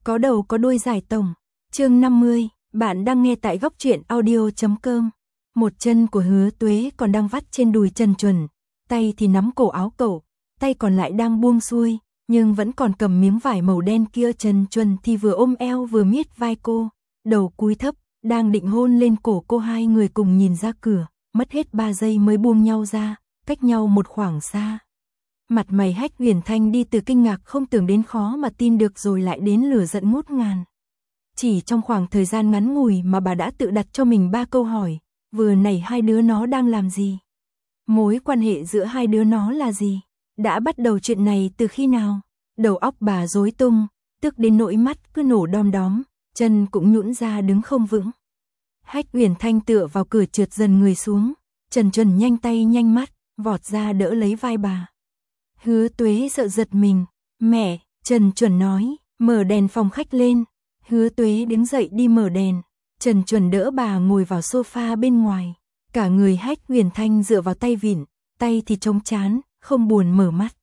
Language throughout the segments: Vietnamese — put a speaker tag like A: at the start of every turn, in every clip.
A: Có đầu có đuôi giải tổng. Chương 50, bạn đang nghe tại góc truyện audio.com. Một chân của Hứa Tuế còn đang vắt trên đùi Trần Chuẩn, tay thì nắm cổ áo cậu, tay còn lại đang buông xuôi, nhưng vẫn còn cầm miếng vải màu đen kia. Trần Chuẩn thì vừa ôm eo vừa miết vai cô, đầu cúi thấp, đang định hôn lên cổ cô. Hai người cùng nhìn ra cửa, mất hết 3 giây mới buông nhau ra, cách nhau một khoảng xa. Mặt mày Hách Huyền Thanh đi từ kinh ngạc không tưởng đến khó mà tin được rồi lại đến lửa giận ngút ngàn. Chỉ trong khoảng thời gian ngắn ngủi mà bà đã tự đặt cho mình 3 câu hỏi, vừa nãy hai đứa nó đang làm gì? Mối quan hệ giữa hai đứa nó là gì? Đã bắt đầu chuyện này từ khi nào? Đầu óc bà rối tung, tức đến nỗi mắt cứ nổ đom đóm, chân cũng nhũn ra đứng không vững. Hách Huyền Thanh tựa vào cửa trượt dần người xuống, Trần Chuẩn nhanh tay nhanh mắt, vọt ra đỡ lấy vai bà. Hứa Tuế sợ giật mình, mẹ, Trần Chuẩn nói, mở đèn phòng khách lên. Hứa Tuế đứng dậy đi mở đèn, Trần Chuẩn đỡ bà ngồi vào sofa bên ngoài. Cả người Hách Huyền Thanh dựa vào tay vịn, tay thì trống trán, không buồn mở mắt.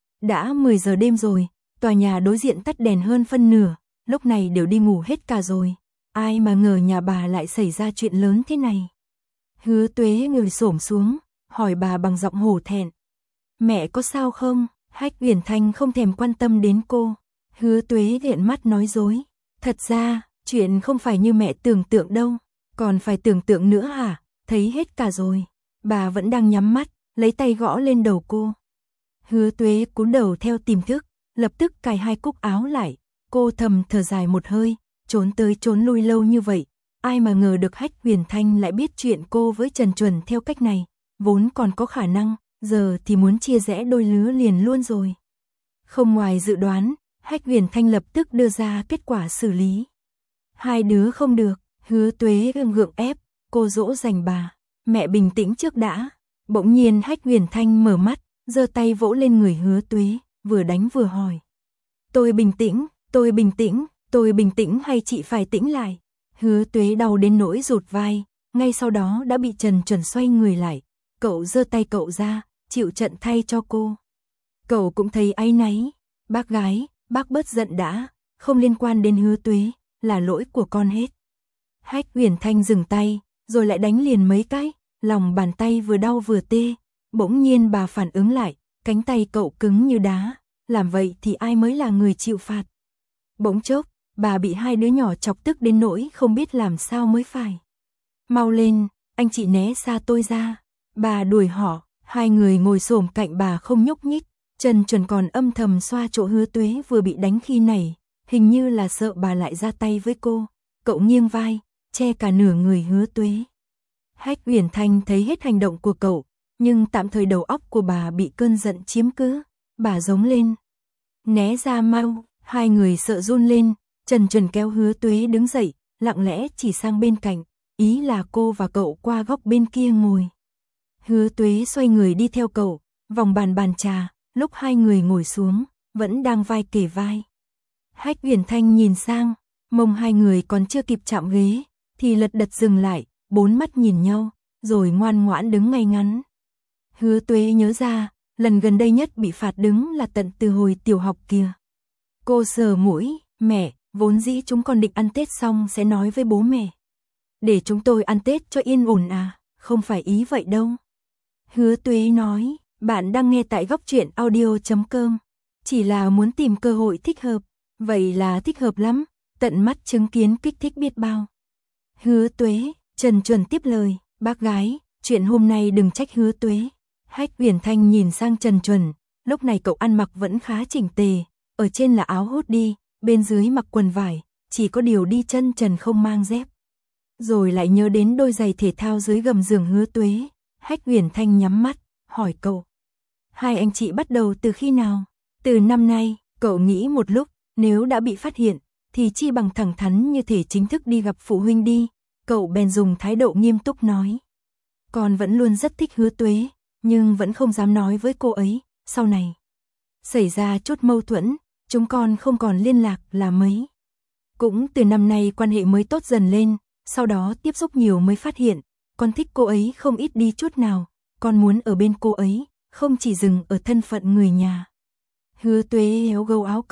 A: Đã 10 giờ đêm rồi, tòa nhà đối diện tắt đèn hơn phân nửa, lúc này đều đi ngủ hết cả rồi. Ai mà ngờ nhà bà lại xảy ra chuyện lớn thế này. Hứa Tuế ngồi xổm xuống, hỏi bà bằng giọng hổ thẹn. Mẹ có sao không? Hách Huyền Thanh không thèm quan tâm đến cô. Hứa Tuế hiện mắt nói dối. Thật ra, chuyện không phải như mẹ tưởng tượng đâu. Còn phải tưởng tượng nữa hả? Thấy hết cả rồi. Bà vẫn đang nhắm mắt, lấy tay gõ lên đầu cô. Hứa Tuế cúi đầu theo tiềm thức, lập tức cài 2 cúc áo lại. Cô thầm thở dài một hơi, trốn tới trốn lui lâu như vậy. Ai mà ngờ được Hách Huyền Thanh lại biết chuyện cô với Trần Chuẩn theo cách này. Vốn còn có khả năng, giờ thì muốn chia rẽ đôi lứa liền luôn rồi. Không ngoài dự đoán, Hách Huyền Thanh lập tức đưa ra kết quả xử lý. Hai đứa không được, Hứa Tuế gượng ép, cô dỗ dành bà. Mẹ bình tĩnh trước đã. Bỗng nhiên Hách Huyền Thanh mở mắt, giơ tay vỗ lên người Hứa Tuế, vừa đánh vừa hỏi. Tôi bình tĩnh, tôi bình tĩnh, tôi bình tĩnh hay chị phải tĩnh lại? Hứa Tuế đau đến nỗi rụt vai, ngay sau đó đã bị Trần Chuẩn xoay người lại. Cậu giơ tay cậu ra, chịu trận thay cho cô. Cậu cũng thấy áy náy. Bác gái, bác bớt giận đã, không liên quan đến Hứa Tuế, là lỗi của con hết. Hách Huyền Thanh dừng tay, rồi lại đánh liền mấy cái, lòng bàn tay vừa đau vừa tê. Bỗng nhiên bà phản ứng lại, cánh tay cậu cứng như đá, làm vậy thì ai mới là người chịu phạt. Bỗng chốc, bà bị hai đứa nhỏ chọc tức đến nỗi không biết làm sao mới phải. Mau lên, anh chị né xa tôi ra. Bà đuổi họ, hai người ngồi xổm cạnh bà không nhúc nhích. Trần Chuẩn còn âm thầm xoa chỗ Hứa Tuế vừa bị đánh khi nãy, hình như là sợ bà lại ra tay với cô. Cậu nghiêng vai, che cả nửa người Hứa Tuế. Hách Huyền Thanh thấy hết hành động của cậu, nhưng tạm thời đầu óc của bà bị cơn giận chiếm cứ. Bà giống lên. Né ra mau, hai người sợ run lên. Trần Chuẩn kéo Hứa Tuế đứng dậy, lặng lẽ chỉ sang bên cạnh, ý là cô và cậu qua góc bên kia ngồi. Hứa Tuế xoay người đi theo cậu, vòng bàn trà, lúc hai người ngồi xuống, vẫn đang vai kề vai. Hách Huyền Thanh nhìn sang, mông hai người còn chưa kịp chạm ghế, thì lật đật dừng lại, 4 mắt nhìn nhau, rồi ngoan ngoãn đứng ngay ngắn. Hứa Tuế nhớ ra, lần gần đây nhất bị phạt đứng là tận từ hồi tiểu học kia. Cô sờ mũi, mẹ, vốn dĩ chúng con định ăn Tết xong sẽ nói với bố mẹ. Để chúng tôi ăn Tết cho yên ổn à, không phải ý vậy đâu. Hứa Tuế nói, bạn đang nghe tại góc truyện audio.com. Chỉ là muốn tìm cơ hội thích hợp, vậy là thích hợp lắm, tận mắt chứng kiến kích thích biết bao. Hứa Tuế, Trần Chuẩn tiếp lời, bác gái, chuyện hôm nay đừng trách Hứa Tuế. Hách Huyền Thanh nhìn sang Trần Chuẩn, lúc này cậu ăn mặc vẫn khá chỉnh tề, ở trên là áo hoodie, bên dưới mặc quần vải, chỉ có điều đi chân trần không mang dép. Rồi lại nhớ đến đôi giày thể thao dưới gầm giường Hứa Tuế. Hách Huyền Thanh nhắm mắt, hỏi cậu. Hai anh chị bắt đầu từ khi nào? Từ năm nay, cậu nghĩ một lúc, nếu đã bị phát hiện, thì chi bằng thẳng thắn như thể chính thức đi gặp phụ huynh đi. Cậu bèn dùng thái độ nghiêm túc nói. Con vẫn luôn rất thích Hứa Tuế, nhưng vẫn không dám nói với cô ấy, sau này. Xảy ra chút mâu thuẫn, chúng con không còn liên lạc là mấy. Cũng từ năm nay quan hệ mới tốt dần lên, sau đó tiếp xúc nhiều mới phát hiện. Con thích cô ấy không ít đi chút nào, con muốn ở bên cô ấy, không chỉ dừng ở thân phận người nhà. Hứa Tuế héo gâu áo cậu,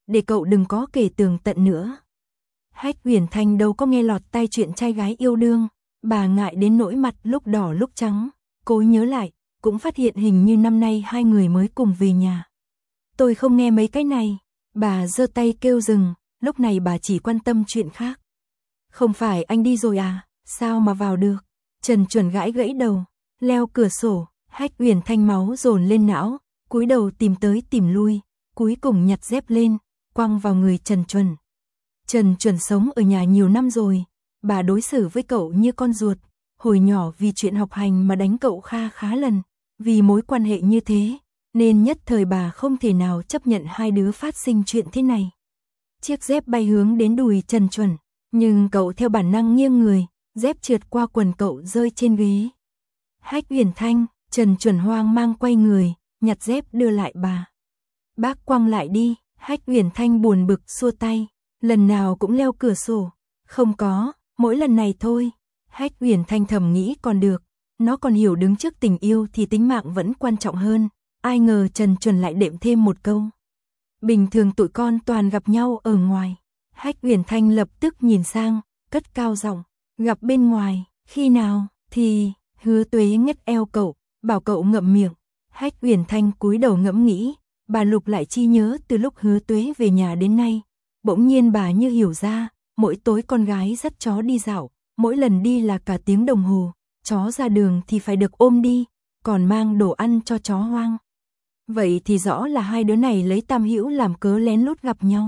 A: để cậu đừng có kể tường tận nữa. Hách Huyền Thanh đâu có nghe lọt tai chuyện trai gái yêu đương, bà ngại đến nỗi mặt lúc đỏ lúc trắng, cố nhớ lại, cũng phát hiện hình như năm nay hai người mới cùng về nhà. Tôi không nghe mấy cái này, bà giơ tay kêu dừng, lúc này bà chỉ quan tâm chuyện khác. Không phải anh đi rồi à, sao mà vào được? Trần Chuẩn gãi gãy đầu, leo cửa sổ, Hách Huyền Thanh máu dồn lên não, cúi đầu tìm tới tìm lui, cuối cùng nhặt dép lên, quăng vào người Trần Chuẩn. Trần Chuẩn sống ở nhà nhiều năm rồi, bà đối xử với cậu như con ruột, hồi nhỏ vì chuyện học hành mà đánh cậu khá lần, vì mối quan hệ như thế, nên nhất thời bà không thể nào chấp nhận hai đứa phát sinh chuyện thế này. Chiếc dép bay hướng đến đùi Trần Chuẩn, nhưng cậu theo bản năng nghiêng người, dép trượt qua quần cậu rơi trên ghế. Hách Huyền Thanh, Trần Chuẩn hoang mang quay người, nhặt dép đưa lại bà. Bác quăng lại đi, Hách Huyền Thanh buồn bực xua tay, lần nào cũng leo cửa sổ. Không có, mỗi lần này thôi. Hách Huyền Thanh thầm nghĩ còn được, nó còn hiểu đứng trước tình yêu thì tính mạng vẫn quan trọng hơn. Ai ngờ Trần Chuẩn lại đệm thêm một câu. Bình thường tụi con toàn gặp nhau ở ngoài. Hách Huyền Thanh lập tức nhìn sang, cất cao giọng, gặp bên ngoài, khi nào, thì, Hứa Tuế ngất eo cậu, bảo cậu ngậm miệng. Hách Huyền Thanh cúi đầu ngẫm nghĩ, bà lục lại chi nhớ từ lúc Hứa Tuế về nhà đến nay. Bỗng nhiên bà như hiểu ra, mỗi tối con gái dắt chó đi dạo, mỗi lần đi là cả tiếng đồng hồ, chó ra đường thì phải được ôm đi, còn mang đồ ăn cho chó hoang. Vậy thì rõ là hai đứa này lấy tam hữu làm cớ lén lút gặp nhau.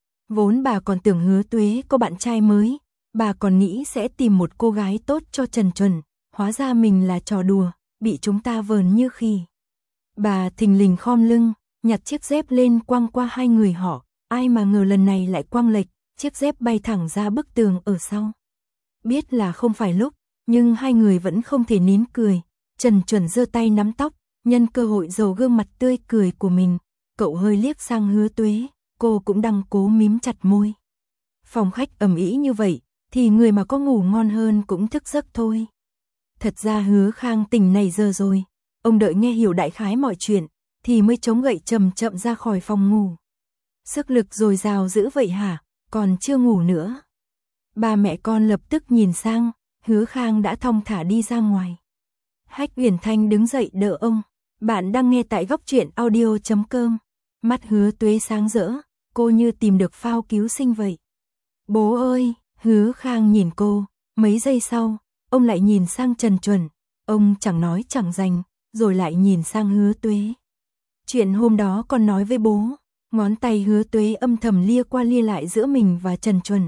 A: Vốn bà còn tưởng Hứa Tuế có bạn trai mới, bà còn nghĩ sẽ tìm một cô gái tốt cho Trần Chuẩn, hóa ra mình là trò đùa, bị chúng ta vờn như khỉ. Bà thình lình khom lưng, nhặt chiếc dép lên quăng qua hai người họ, ai mà ngờ lần này lại quăng lệch, chiếc dép bay thẳng ra bức tường ở sau. Biết là không phải lúc, nhưng hai người vẫn không thể nín cười. Trần Chuẩn giơ tay nắm tóc, nhân cơ hội dầu gương mặt tươi cười của mình, cậu hơi liếc sang Hứa Tuế, cô cũng đang cố mím chặt môi. Phòng khách ầm ĩ như vậy, thì người mà có ngủ ngon hơn cũng thức giấc thôi. Thật ra Hứa Khang tỉnh này giờ rồi, ông đợi nghe hiểu đại khái mọi chuyện, thì mới chống gậy chậm chậm ra khỏi phòng ngủ. Sức lực dồi dào dữ vậy hả, còn chưa ngủ nữa. Ba mẹ con lập tức nhìn sang, Hứa Khang đã thong thả đi ra ngoài. Hách Huyền Thanh đứng dậy đỡ ông. Bạn đang nghe tại góc truyện audio.com. Mắt Hứa Tuế sáng rỡ, cô như tìm được phao cứu sinh vậy. Bố ơi, Hứa Khang nhìn cô, mấy giây sau, ông lại nhìn sang Trần Chuẩn, ông chẳng nói chẳng dành, rồi lại nhìn sang Hứa Tuế. Chuyện hôm đó con nói với bố, ngón tay Hứa Tuế âm thầm lia qua lia lại giữa mình và Trần Chuẩn.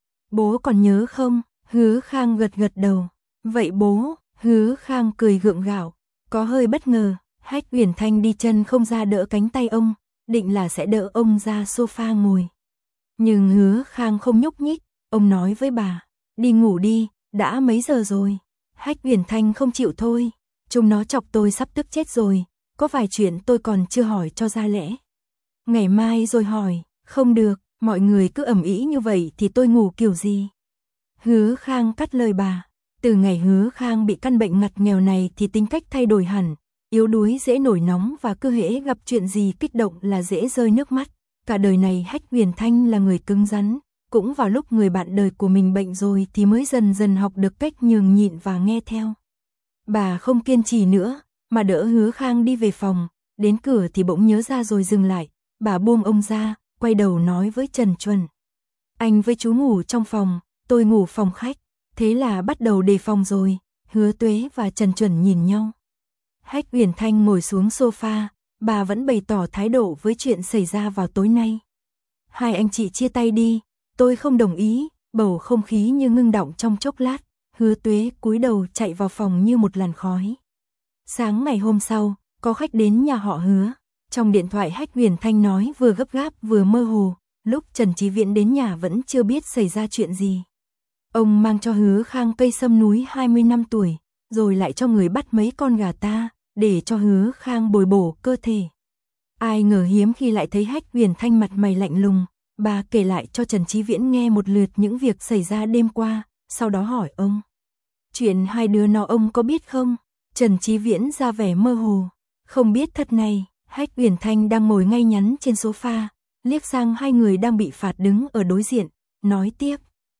A: Bố còn nhớ không? Hứa Khang gật gật đầu. Vậy bố, Hứa Khang cười gượng gạo, có hơi bất ngờ. Hách Huyền Thanh đi chân không ra đỡ cánh tay ông, định là sẽ đỡ ông ra sofa ngồi. Nhưng Hứa Khang không nhúc nhích, ông nói với bà, đi ngủ đi, đã mấy giờ rồi. Hách Huyền Thanh không chịu thôi, chúng nó chọc tôi sắp tức chết rồi, có vài chuyện tôi còn chưa hỏi cho ra lẽ. Ngày mai rồi hỏi, không được, mọi người cứ ầm ĩ như vậy thì tôi ngủ kiểu gì. Hứa Khang cắt lời bà, từ ngày Hứa Khang bị căn bệnh ngặt nghèo này thì tính cách thay đổi hẳn. Yếu đuối dễ nổi nóng và cứ hễ gặp chuyện gì kích động là dễ rơi nước mắt. Cả đời này Hách Huyền Thanh là người cứng rắn, cũng vào lúc người bạn đời của mình bệnh rồi thì mới dần dần học được cách nhường nhịn và nghe theo. Bà không kiên trì nữa, mà đỡ Hứa Khang đi về phòng, đến cửa thì bỗng nhớ ra rồi dừng lại. Bà buông ông ra, quay đầu nói với Trần Chuẩn. Anh với chú ngủ trong phòng, tôi ngủ phòng khách, thế là bắt đầu đề phòng rồi. Hứa Tuế và Trần Chuẩn nhìn nhau. Hách Huyền Thanh ngồi xuống sofa, bà vẫn bày tỏ thái độ với chuyện xảy ra vào tối nay. Hai anh chị chia tay đi, tôi không đồng ý, bầu không khí như ngưng đọng trong chốc lát, Hứa Tuế cúi đầu chạy vào phòng như một làn khói. Sáng ngày hôm sau, có khách đến nhà họ Hứa, trong điện thoại Hách Huyền Thanh nói vừa gấp gáp vừa mơ hồ, lúc Trần Chí Viễn đến nhà vẫn chưa biết xảy ra chuyện gì. Ông mang cho Hứa Khang cây sâm núi 20 năm tuổi, rồi lại cho người bắt mấy con gà ta, để cho Hứa Khang bồi bổ cơ thể. Ai ngờ hiếm khi lại thấy Hách Huyền Thanh mặt mày lạnh lùng, bà kể lại cho Trần Chí Viễn nghe một lượt những việc xảy ra đêm qua, sau đó hỏi ông. Chuyện hai đứa nó ông có biết không? Trần Chí Viễn ra vẻ mơ hồ. Không biết thật này, Hách Huyền Thanh đang ngồi ngay ngắn trên sofa, liếc sang hai người đang bị phạt đứng ở đối diện, nói tiếp.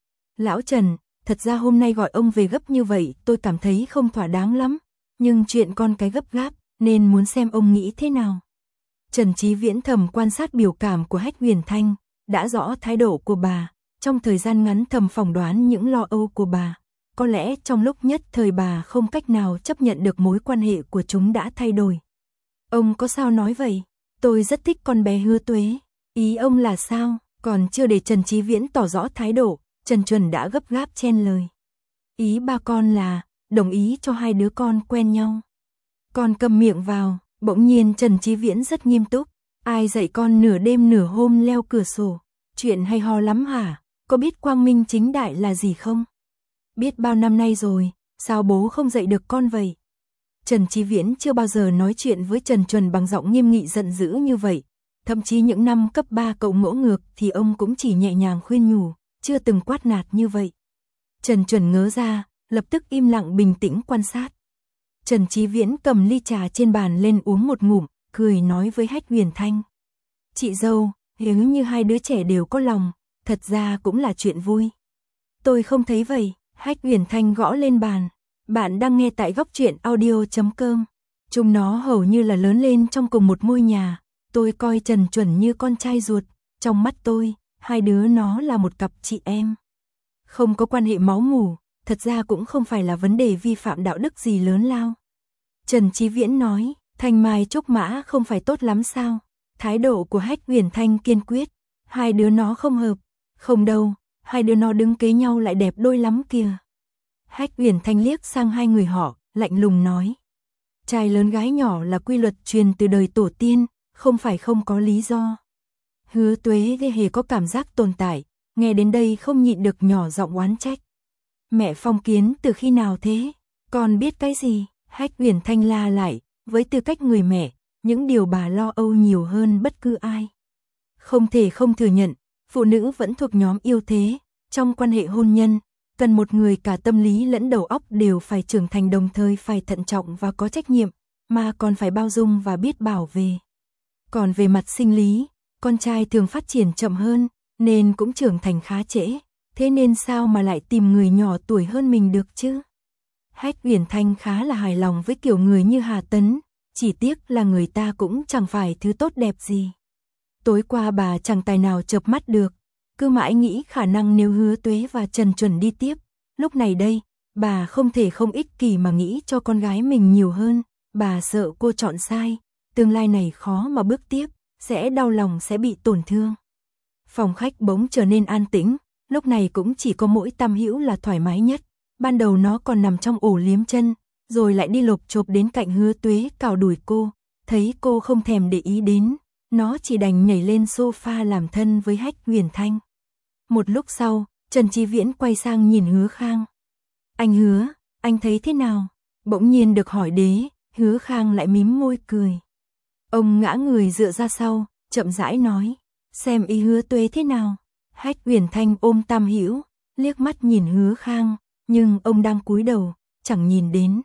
A: Lão Trần, thật ra hôm nay gọi ông về gấp như vậy tôi cảm thấy không thỏa đáng lắm, nhưng chuyện con cái gấp gáp, nên muốn xem ông nghĩ thế nào. Trần Chí Viễn thầm quan sát biểu cảm của Hách Huyền Thanh, đã rõ thái độ của bà, trong thời gian ngắn thầm phỏng đoán những lo âu của bà. Có lẽ trong lúc nhất thời bà không cách nào chấp nhận được mối quan hệ của chúng đã thay đổi. Ông có sao nói vậy? Tôi rất thích con bé Hứa Tuế. Ý ông là sao? Còn chưa để Trần Chí Viễn tỏ rõ thái độ, Trần Chuẩn đã gấp gáp chen lời. Ý ba con là, đồng ý cho hai đứa con quen nhau. Con cầm miệng vào, bỗng nhiên Trần Chí Viễn rất nghiêm túc. Ai dạy con nửa đêm nửa hôm leo cửa sổ? Chuyện hay ho lắm hả? Có biết quang minh chính đại là gì không? Biết bao năm nay rồi, sao bố không dạy được con vậy? Trần Chí Viễn chưa bao giờ nói chuyện với Trần Chuẩn bằng giọng nghiêm nghị giận dữ như vậy. Thậm chí những năm cấp 3 cậu ngỗ ngược thì ông cũng chỉ nhẹ nhàng khuyên nhủ, chưa từng quát nạt như vậy. Trần Chuẩn ngớ ra, lập tức im lặng bình tĩnh quan sát. Trần Chí Viễn cầm ly trà trên bàn lên uống một ngụm, cười nói với Hách Huyền Thanh. Chị dâu, nếu như hai đứa trẻ đều có lòng, thật ra cũng là chuyện vui. Tôi không thấy vậy. Hách Huyền Thanh gõ lên bàn. Bạn đang nghe tại góc truyện audio.com. Chúng nó hầu như là lớn lên trong cùng một ngôi nhà. Tôi coi Trần Chuẩn như con trai ruột. Trong mắt tôi, hai đứa nó là một cặp chị em. Không có quan hệ máu mủ, thật ra cũng không phải là vấn đề vi phạm đạo đức gì lớn lao. Trần Chí Viễn nói, Thanh Mai Trúc Mã không phải tốt lắm sao? Thái độ của Hách Huyền Thanh kiên quyết. Hai đứa nó không hợp. Không đâu, hai đứa nó đứng kế nhau lại đẹp đôi lắm kìa. Hách Huyền Thanh liếc sang hai người họ, lạnh lùng nói. Trai lớn gái nhỏ là quy luật truyền từ đời tổ tiên, không phải không có lý do. Hứa Tuế hề có cảm giác tồn tại, nghe đến đây không nhịn được nhỏ giọng oán trách. Mẹ phong kiến từ khi nào thế? Con biết cái gì? Hách Huyền Thanh la lại, với tư cách người mẹ, những điều bà lo âu nhiều hơn bất cứ ai. Không thể không thừa nhận, phụ nữ vẫn thuộc nhóm yêu thế, trong quan hệ hôn nhân, cần một người cả tâm lý lẫn đầu óc đều phải trưởng thành, đồng thời phải thận trọng và có trách nhiệm, mà còn phải bao dung và biết bảo vệ. Còn về mặt sinh lý, con trai thường phát triển chậm hơn, nên cũng trưởng thành khá trễ, thế nên sao mà lại tìm người nhỏ tuổi hơn mình được chứ? Hách Huyền Thanh khá là hài lòng với kiểu người như Hà Tấn, chỉ tiếc là người ta cũng chẳng phải thứ tốt đẹp gì. Tối qua bà chẳng tài nào chợp mắt được, cứ mãi nghĩ khả năng nếu Hứa Tuế và Trần Chuẩn đi tiếp, lúc này đây, bà không thể không ích kỷ mà nghĩ cho con gái mình nhiều hơn, bà sợ cô chọn sai, tương lai này khó mà bước tiếp, sẽ đau lòng, sẽ bị tổn thương. Phòng khách bỗng trở nên an tĩnh, lúc này cũng chỉ có mỗi Tam Hữu là thoải mái nhất, ban đầu nó còn nằm trong ổ liếm chân, rồi lại đi lộp chộp đến cạnh Hứa Tuế cào đùi cô, thấy cô không thèm để ý đến, nó chỉ đành nhảy lên sofa làm thân với Hách Huyền Thanh. Một lúc sau, Trần Chí Viễn quay sang nhìn Hứa Khang. Anh Hứa, anh thấy thế nào? Bỗng nhiên được hỏi đế, Hứa Khang lại mím môi cười. Ông ngã người dựa ra sau, chậm rãi nói, xem ý Hứa Tuế thế nào? Hách Huyền Thanh ôm Tam Hữu, liếc mắt nhìn Hứa Khang, nhưng ông đang cúi đầu, chẳng nhìn đến.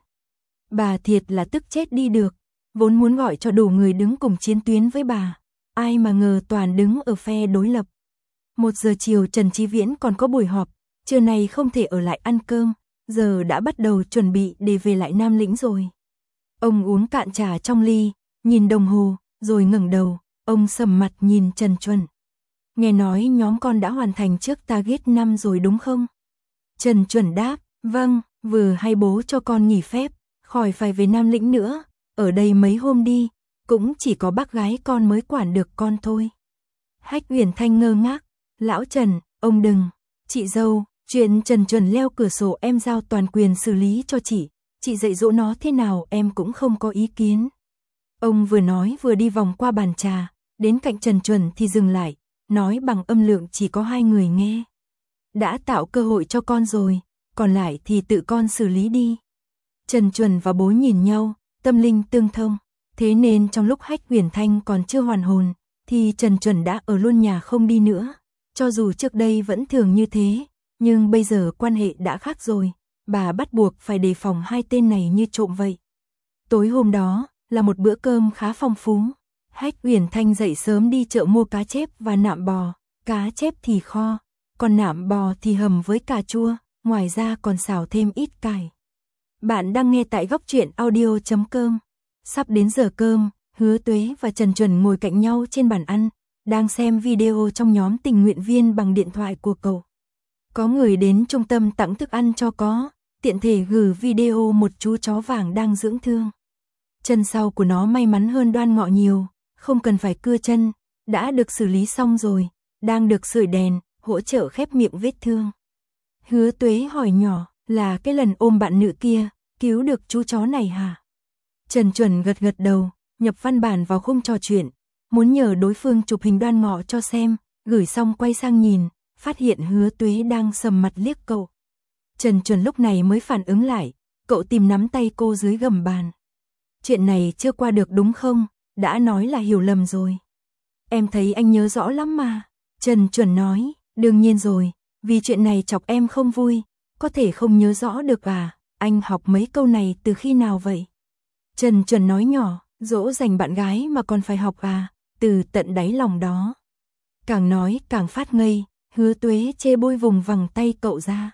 A: Bà thiệt là tức chết đi được, vốn muốn gọi cho đủ người đứng cùng chiến tuyến với bà, ai mà ngờ toàn đứng ở phe đối lập. 1 giờ chiều Trần Chí Viễn còn có buổi họp, trưa nay không thể ở lại ăn cơm, giờ đã bắt đầu chuẩn bị để về lại Nam Lĩnh rồi. Ông uống cạn trà trong ly, nhìn đồng hồ, rồi ngẩng đầu, ông sầm mặt nhìn Trần Chuẩn. Nghe nói nhóm con đã hoàn thành trước target 5 rồi đúng không? Trần Chuẩn đáp, vâng, vừa hay bố cho con nghỉ phép, khỏi phải về Nam Lĩnh nữa, ở đây mấy hôm đi, cũng chỉ có bác gái con mới quản được con thôi. Hách Huyền Thanh ngơ ngác, lão Trần, ông đừng, chị dâu, chuyện Trần Chuẩn leo cửa sổ em giao toàn quyền xử lý cho chị dạy dỗ nó thế nào em cũng không có ý kiến. Ông vừa nói vừa đi vòng qua bàn trà, đến cạnh Trần Chuẩn thì dừng lại, nói bằng âm lượng chỉ có 2 người nghe. Đã tạo cơ hội cho con rồi, còn lại thì tự con xử lý đi. Trần Chuẩn và bố nhìn nhau, tâm linh tương thông, thế nên trong lúc Hách Huyền Thanh còn chưa hoàn hồn, thì Trần Chuẩn đã ở luôn nhà không đi nữa. Cho dù trước đây vẫn thường như thế, nhưng bây giờ quan hệ đã khác rồi, bà bắt buộc phải đề phòng hai tên này như trộm vậy. Tối hôm đó, là một bữa cơm khá phong phú. Hách Uyển Thanh dậy sớm đi chợ mua cá chép và nạm bò, cá chép thì kho, còn nạm bò thì hầm với cà chua, ngoài ra còn xào thêm ít cải. Bạn đang nghe tại góc truyện audio.com. Sắp đến giờ cơm, Hứa Tuế và Trần Chuẩn ngồi cạnh nhau trên bàn ăn, đang xem video trong nhóm tình nguyện viên bằng điện thoại của cậu. Có người đến trung tâm tặng thức ăn cho có, tiện thể gửi video một chú chó vàng đang dưỡng thương. Chân sau của nó may mắn hơn Đoan Ngọ nhiều, không cần phải cưa chân, đã được xử lý xong rồi, đang được sưởi đèn, hỗ trợ khép miệng vết thương. Hứa Tuế hỏi nhỏ, là cái lần ôm bạn nữ kia, cứu được chú chó này hả? Trần Chuẩn gật gật đầu, nhập văn bản vào khung trò chuyện, muốn nhờ đối phương chụp hình Đoan Ngọ cho xem, gửi xong quay sang nhìn, phát hiện Hứa Tuế đang sầm mặt liếc cậu. Trần Chuẩn lúc này mới phản ứng lại, cậu tìm nắm tay cô dưới gầm bàn. Chuyện này chưa qua được đúng không? Đã nói là hiểu lầm rồi. Em thấy anh nhớ rõ lắm mà. Trần Chuẩn nói, đương nhiên rồi, vì chuyện này chọc em không vui, có thể không nhớ rõ được à? Anh học mấy câu này từ khi nào vậy? Trần Chuẩn nói nhỏ, dỗ dành bạn gái mà còn phải học à? Từ tận đáy lòng đó. Càng nói càng phát ngây, Hứa Tuế chê bôi vùng vằng tay cậu ra.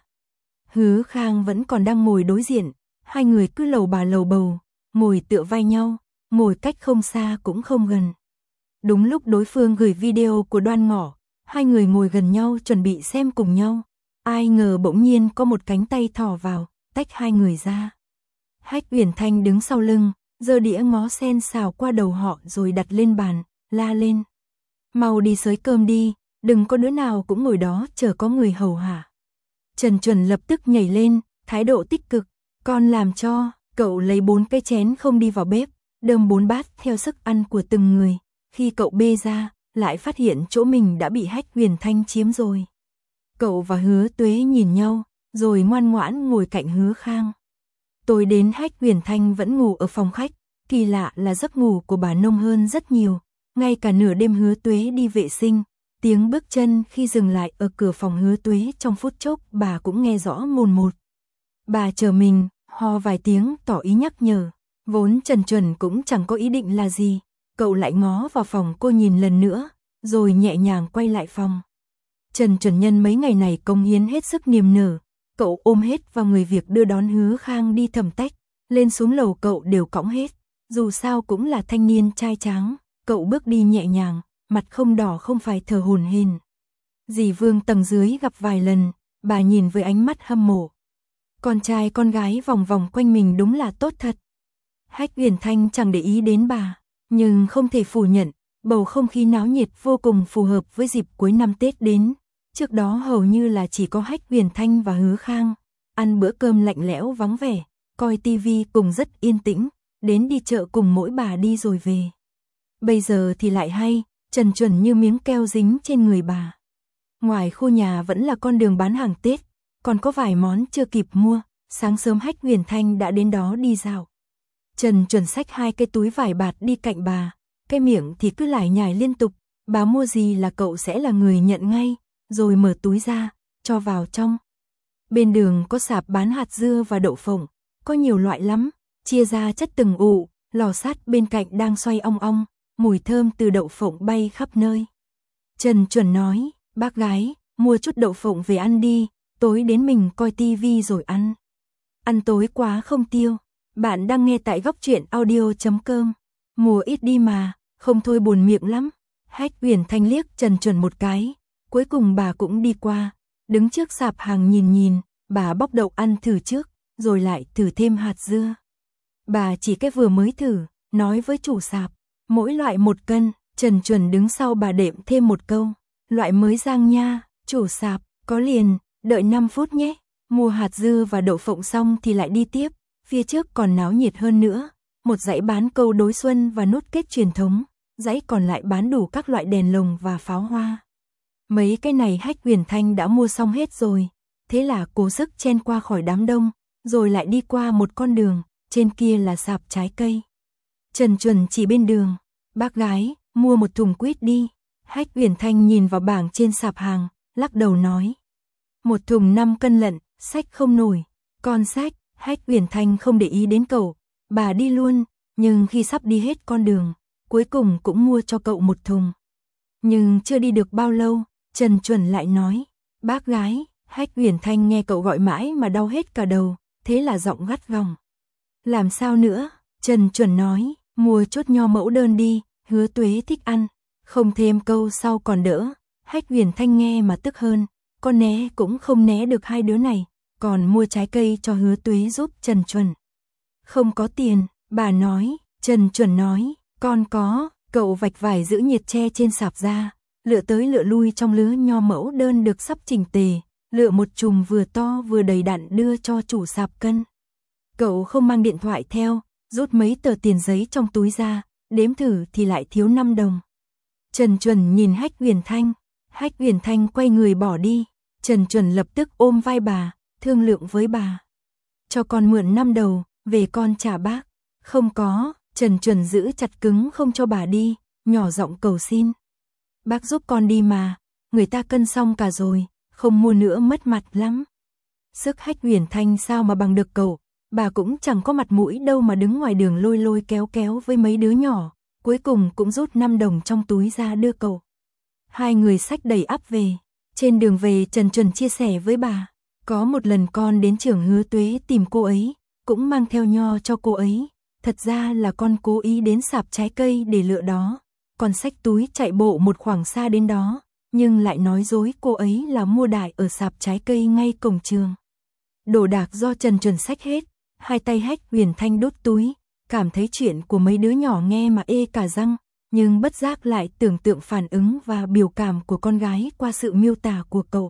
A: Hứa Khang vẫn còn đang ngồi đối diện, hai người cứ lầu bà lầu bầu, ngồi tựa vai nhau, ngồi cách không xa cũng không gần. Đúng lúc đối phương gửi video của Đoan Ngọ, hai người ngồi gần nhau chuẩn bị xem cùng nhau. Ai ngờ bỗng nhiên có một cánh tay thò vào, tách hai người ra. Hách Uyển Thanh đứng sau lưng, giơ đĩa ngó sen xào qua đầu họ rồi đặt lên bàn, la lên. Mau đi xới cơm đi, đừng có đứa nào cũng ngồi đó chờ có người hầu hạ. Trần Chuẩn lập tức nhảy lên, thái độ tích cực, con làm cho. Cậu lấy 4 cái chén không đi vào bếp, đơm 4 bát theo sức ăn của từng người. Khi cậu bê ra, lại phát hiện chỗ mình đã bị Hách Uyển Thanh chiếm rồi. Cậu và Hứa Tuế nhìn nhau, rồi ngoan ngoãn ngồi cạnh Hứa Khang. Tối đến Hách Uyển Thanh vẫn ngủ ở phòng khách, kỳ lạ là giấc ngủ của bà nông hơn rất nhiều. Ngay cả nửa đêm Hứa Tuế đi vệ sinh, tiếng bước chân khi dừng lại ở cửa phòng Hứa Tuế trong phút chốc bà cũng nghe rõ mồn một. Bà chờ mình, ho vài tiếng tỏ ý nhắc nhở, vốn Trần Chuẩn cũng chẳng có ý định là gì, cậu lại ngó vào phòng cô nhìn lần nữa, rồi nhẹ nhàng quay lại phòng. Trần Chuẩn nhân mấy ngày này cống hiến hết sức niềm nở, cậu ôm hết vào người việc đưa đón Hứa Khang đi thẩm tách, lên xuống lầu cậu đều cõng hết, dù sao cũng là thanh niên trai tráng, cậu bước đi nhẹ nhàng, mặt không đỏ không phải thở hổn hển. Dì Vương tầng dưới gặp vài lần, bà nhìn với ánh mắt hâm mộ. Con trai con gái vòng vòng quanh mình đúng là tốt thật. Hách Uyển Thanh chẳng để ý đến bà, nhưng không thể phủ nhận, bầu không khí náo nhiệt vô cùng phù hợp với dịp cuối năm Tết đến. Trước đó hầu như là chỉ có Hách Uyển Thanh và Hứa Khang, ăn bữa cơm lạnh lẽo vắng vẻ, coi tivi cùng rất yên tĩnh, đến đi chợ cùng mỗi bà đi rồi về. Bây giờ thì lại hay, Trần Chuẩn như miếng keo dính trên người bà. Ngoài khu nhà vẫn là con đường bán hàng Tết, còn có vài món chưa kịp mua, sáng sớm Hách Uyển Thanh đã đến đó đi dạo. Trần Chuẩn xách 2 cái túi vải bạt đi cạnh bà, cái miệng thì cứ lải nhải liên tục, bà mua gì là cậu sẽ là người nhận ngay, rồi mở túi ra, cho vào trong. Bên đường có sạp bán hạt dưa và đậu phộng, có nhiều loại lắm, chia ra chất từng ụ, lò sắt bên cạnh đang xoay ong ong, mùi thơm từ đậu phộng bay khắp nơi. Trần Chuẩn nói, bác gái, mua chút đậu phộng về ăn đi, tối đến mình coi tivi rồi ăn. Ăn tối quá không tiêu. Bạn đang nghe tại góc truyện audio.com. Mua ít đi mà, không thôi buồn miệng lắm. Hách Uyển Thanh liếc Trần Chuẩn một cái, cuối cùng bà cũng đi qua, đứng trước sạp hàng nhìn, bà bóc đậu ăn thử trước, rồi lại thử thêm hạt dưa. Bà chỉ cái vừa mới thử, nói với chủ sạp, mỗi loại 1 cân, Trần Chuẩn đứng sau bà đệm thêm một câu, loại mới rang nha, chủ sạp, có liền, đợi 5 phút nhé. Mua hạt dưa và đậu phộng xong thì lại đi tiếp, phía trước còn náo nhiệt hơn nữa, một dãy bán câu đối xuân và nút kết truyền thống, dãy còn lại bán đủ các loại đèn lồng và pháo hoa. Mấy cái này Hách Uyển Thanh đã mua xong hết rồi, thế là cố sức chen qua khỏi đám đông, rồi lại đi qua một con đường, trên kia là sạp trái cây. Trần Chuẩn chỉ bên đường, bác gái, mua một thùng quýt đi. Hách Uyển Thanh nhìn vào bảng trên sạp hàng, lắc đầu nói. Một thùng 5 cân lận, xách không nổi. Con xách, Hách Uyển Thanh không để ý đến cậu, bà đi luôn, nhưng khi sắp đi hết con đường, cuối cùng cũng mua cho cậu một thùng. Nhưng chưa đi được bao lâu, Trần Chuẩn lại nói, bác gái. Hách Huyền Thanh nghe cậu gọi mãi mà đau hết cả đầu, thế là giọng gắt gỏng. Làm sao nữa? Trần Chuẩn nói, mua chốt nho mẫu đơn đi, Hứa Tuế thích ăn. Không thêm câu sau còn đỡ. Hách Huyền Thanh nghe mà tức hơn, con né cũng không né được hai đứa này, còn mua trái cây cho Hứa Tuế giúp Trần Chuẩn. Không có tiền, bà nói. Trần Chuẩn nói, con có. Cậu vạch vải giữ nhiệt tre trên sạp ra, lựa tới lựa lui trong lứa nho mẫu đơn được sắp chỉnh tề, lựa một chùm vừa to vừa đầy đặn đưa cho chủ sạp cân. Cậu không mang điện thoại theo, rút mấy tờ tiền giấy trong túi ra, đếm thử thì lại thiếu 5 đồng. Trần Chuẩn nhìn Hách Huyền Thanh, Hách Huyền Thanh quay người bỏ đi, Trần Chuẩn lập tức ôm vai bà, thương lượng với bà. Cho con mượn 5 đồng, về con trả bác. Không có, Trần Chuẩn giữ chặt cứng không cho bà đi, nhỏ giọng cầu xin. Bác giúp con đi mà, người ta cân xong cả rồi, không mua nữa mất mặt lắm. Sức Hách Huyền Thanh sao mà bằng được cậu, bà cũng chẳng có mặt mũi đâu mà đứng ngoài đường lôi lôi kéo kéo với mấy đứa nhỏ, cuối cùng cũng rút 5 đồng trong túi ra đưa cậu. Hai người xách đầy ắp về, trên đường về Trần Chuẩn chia sẻ với bà, có một lần con đến trường Hứa Tuế tìm cô ấy, cũng mang theo nho cho cô ấy. Thật ra là con cố ý đến sạp trái cây để lựa đó, con xách túi chạy bộ một khoảng xa đến đó, nhưng lại nói dối cô ấy là mua đại ở sạp trái cây ngay cổng trường. Đồ đạc do Trần Chuẩn xách hết, hai tay Hách Huyền Thanh đút túi, cảm thấy chuyện của mấy đứa nhỏ nghe mà ê cả răng, nhưng bất giác lại tưởng tượng phản ứng và biểu cảm của con gái qua sự miêu tả của cậu.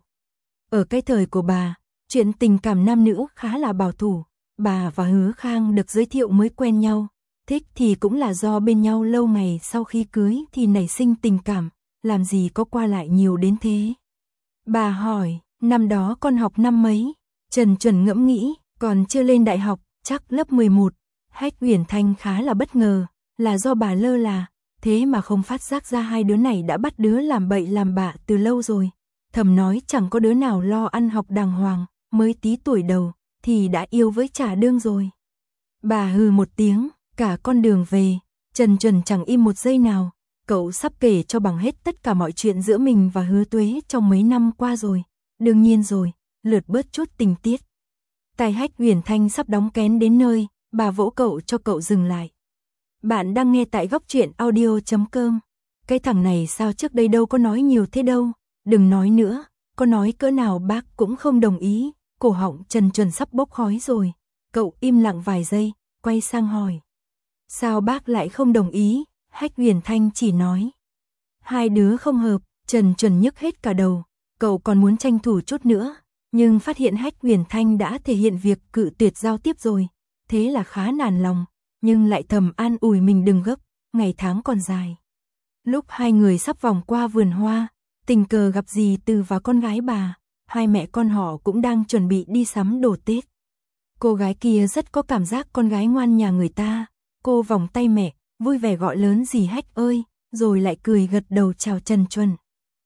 A: Ở cái thời của bà, chuyện tình cảm nam nữ khá là bảo thủ. Bà và Hứa Khang được giới thiệu mới quen nhau, thích thì cũng là do bên nhau lâu ngày sau khi cưới thì nảy sinh tình cảm, làm gì có qua lại nhiều đến thế. Bà hỏi, năm đó con học năm mấy? Trần Chuẩn ngẫm nghĩ, còn chưa lên đại học, chắc lớp 11. Hách Huyền Thanh khá là bất ngờ, là do bà lơ là, thế mà không phát giác ra hai đứa này đã bắt đứa làm bậy làm bạ từ lâu rồi. Thầm nói chẳng có đứa nào lo ăn học đàng hoàng, mới tí tuổi đầu thì đã yêu với trả đương rồi. Bà hừ một tiếng, cả con đường về, Trần Chuẩn chẳng im một giây nào, cậu sắp kể cho bằng hết tất cả mọi chuyện giữa mình và Hứa Tuế trong mấy năm qua rồi. Đương nhiên rồi, lượt bớt chút tình tiết. Tai Hách Huyền Thanh sắp đóng kén đến nơi, bà vỗ cậu cho cậu dừng lại. Bạn đang nghe tại góc truyện audio.com. Cái thằng này sao trước đây đâu có nói nhiều thế đâu, đừng nói nữa, có nói cỡ nào bác cũng không đồng ý. Cổ họng Trần Chuẩn sắp bốc khói rồi, cậu im lặng vài giây, quay sang hỏi. Sao bác lại không đồng ý? Hách Huyền Thanh chỉ nói. Hai đứa không hợp, Trần Chuẩn nhức hết cả đầu, cậu còn muốn tranh thủ chút nữa, nhưng phát hiện Hách Huyền Thanh đã thể hiện việc cự tuyệt giao tiếp rồi, thế là khá nản lòng, nhưng lại thầm an ủi mình đừng gấp, ngày tháng còn dài. Lúc hai người sắp vòng qua vườn hoa, tình cờ gặp dì Từ và con gái bà. Hai mẹ con họ cũng đang chuẩn bị đi sắm đồ Tết. Cô gái kia rất có cảm giác con gái ngoan nhà người ta. Cô vòng tay mẹ, vui vẻ gọi lớn dì Hách ơi, rồi lại cười gật đầu chào Trần Chuẩn.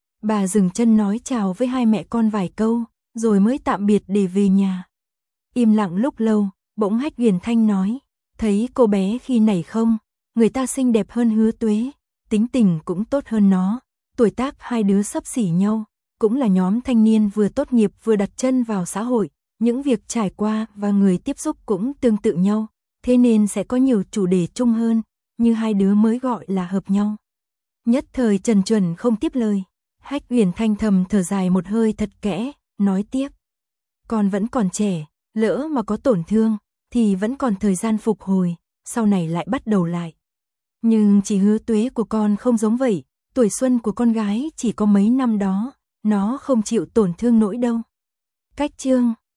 A: Bà dừng chân nói chào với hai mẹ con vài câu, rồi mới tạm biệt để về nhà. Im lặng lúc lâu, bỗng Hách Huyền Thanh nói, thấy cô bé khi nãy không, người ta xinh đẹp hơn Hứa Tuế, tính tình cũng tốt hơn nó, tuổi tác hai đứa xấp xỉ nhau. Cũng là nhóm thanh niên vừa tốt nghiệp vừa đặt chân vào xã hội, những việc trải qua và người tiếp xúc cũng tương tự nhau, thế nên sẽ có nhiều chủ đề chung hơn, như hai đứa mới gọi là hợp nhau. Nhất thời Trần Chuẩn không tiếp lời, Hách Huyền Thanh thầm thở dài một hơi thật kẽ, nói tiếp. Con vẫn còn trẻ, lỡ mà có tổn thương, thì vẫn còn thời gian phục hồi, sau này lại bắt đầu lại. Nhưng chỉ Hứa Tuế của con không giống vậy, tuổi xuân của con gái chỉ có mấy năm đó. Nó không chịu tổn thương nỗi đâu. Cách chương